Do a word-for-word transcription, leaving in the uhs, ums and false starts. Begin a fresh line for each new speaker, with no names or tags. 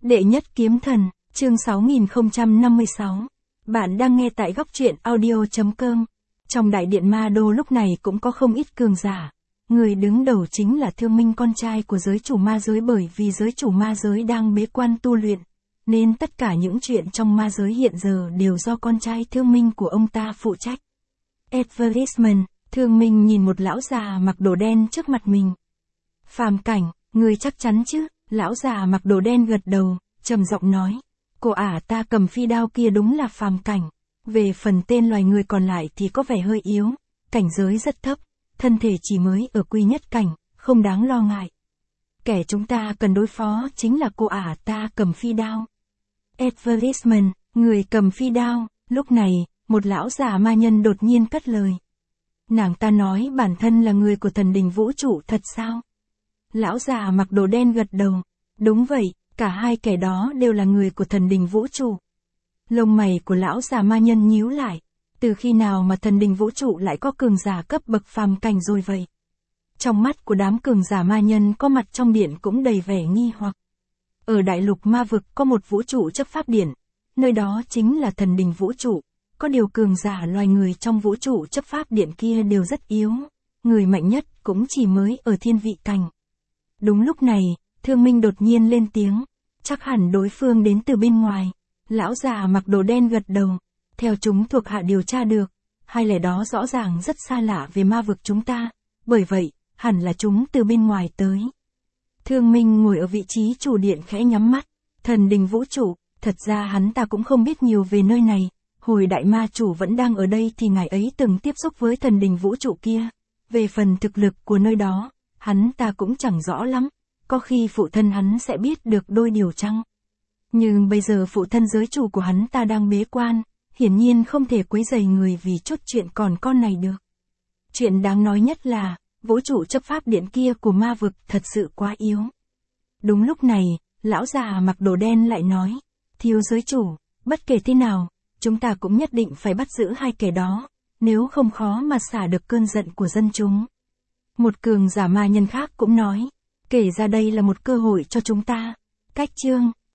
Đệ nhất kiếm thần, chương sáu nghìn không trăm năm mươi sáu. Bạn đang nghe tại góc truyện audio chấm com. Trong đại điện Ma Đô lúc này cũng có không ít cường giả. Người đứng đầu chính là Thương Minh, con trai của giới chủ ma giới, bởi vì giới chủ ma giới đang bế quan tu luyện, nên tất cả những chuyện trong ma giới hiện giờ đều do con trai Thương Minh của ông ta phụ trách. Advertisement, Thương Minh nhìn một lão già mặc đồ đen trước mặt mình. Phàm Cảnh, người chắc chắn chứ? Lão già mặc đồ đen gật đầu, trầm giọng nói. Cô ả ta cầm phi đao kia đúng là Phàm Cảnh. Về phần tên loài người còn lại thì có vẻ hơi yếu, cảnh giới rất thấp, thân thể chỉ mới ở quy nhất cảnh, không đáng lo ngại. Kẻ chúng ta cần đối phó chính là cô ả ta cầm phi đao. Advertisement, người cầm phi đao. Lúc này, một lão già ma nhân đột nhiên cất lời. Nàng ta nói bản thân là người của thần đình vũ trụ thật sao? Lão già mặc đồ đen gật đầu. Đúng vậy, cả hai kẻ đó đều là người của thần đình vũ trụ. Lông mày của lão già ma nhân nhíu lại. Từ khi nào mà thần đình vũ trụ lại có cường giả cấp bậc Phàm Cảnh rồi vậy? Trong mắt của đám cường giả ma nhân có mặt trong điện cũng đầy vẻ nghi hoặc. Ở đại lục ma vực có một vũ trụ chấp pháp điện, nơi đó chính là thần đình vũ trụ. Có điều cường giả loài người trong vũ trụ chấp pháp điện kia đều rất yếu, người mạnh nhất cũng chỉ mới ở thiên vị cảnh. Đúng lúc này, Thương Minh đột nhiên lên tiếng, chắc hẳn đối phương đến từ bên ngoài. Lão già mặc đồ đen gật đầu, theo chúng thuộc hạ điều tra được, hai lẽ đó rõ ràng rất xa lạ về ma vực chúng ta, bởi vậy, hẳn là chúng từ bên ngoài tới. Thương Minh ngồi ở vị trí chủ điện khẽ nhắm mắt, thần đình vũ trụ, thật ra hắn ta cũng không biết nhiều về nơi này. Hồi đại ma chủ vẫn đang ở đây thì ngài ấy từng tiếp xúc với thần đình vũ trụ kia. Về phần thực lực của nơi đó, hắn ta cũng chẳng rõ lắm, có khi phụ thân hắn sẽ biết được đôi điều chăng. Nhưng bây giờ phụ thân giới chủ của hắn ta đang bế quan, hiển nhiên không thể quấy rầy người vì chút chuyện còn con này được. Chuyện đáng nói nhất là, vũ trụ chấp pháp điện kia của ma vực thật sự quá yếu. Đúng lúc này, lão già mặc đồ đen lại nói, thiếu giới chủ, bất kể thế nào, chúng ta cũng nhất định phải bắt giữ hai kẻ đó, nếu không khó mà xả được cơn giận của dân chúng. Một cường giả ma nhân khác cũng nói, kể ra đây là một cơ hội cho chúng ta. Cách chương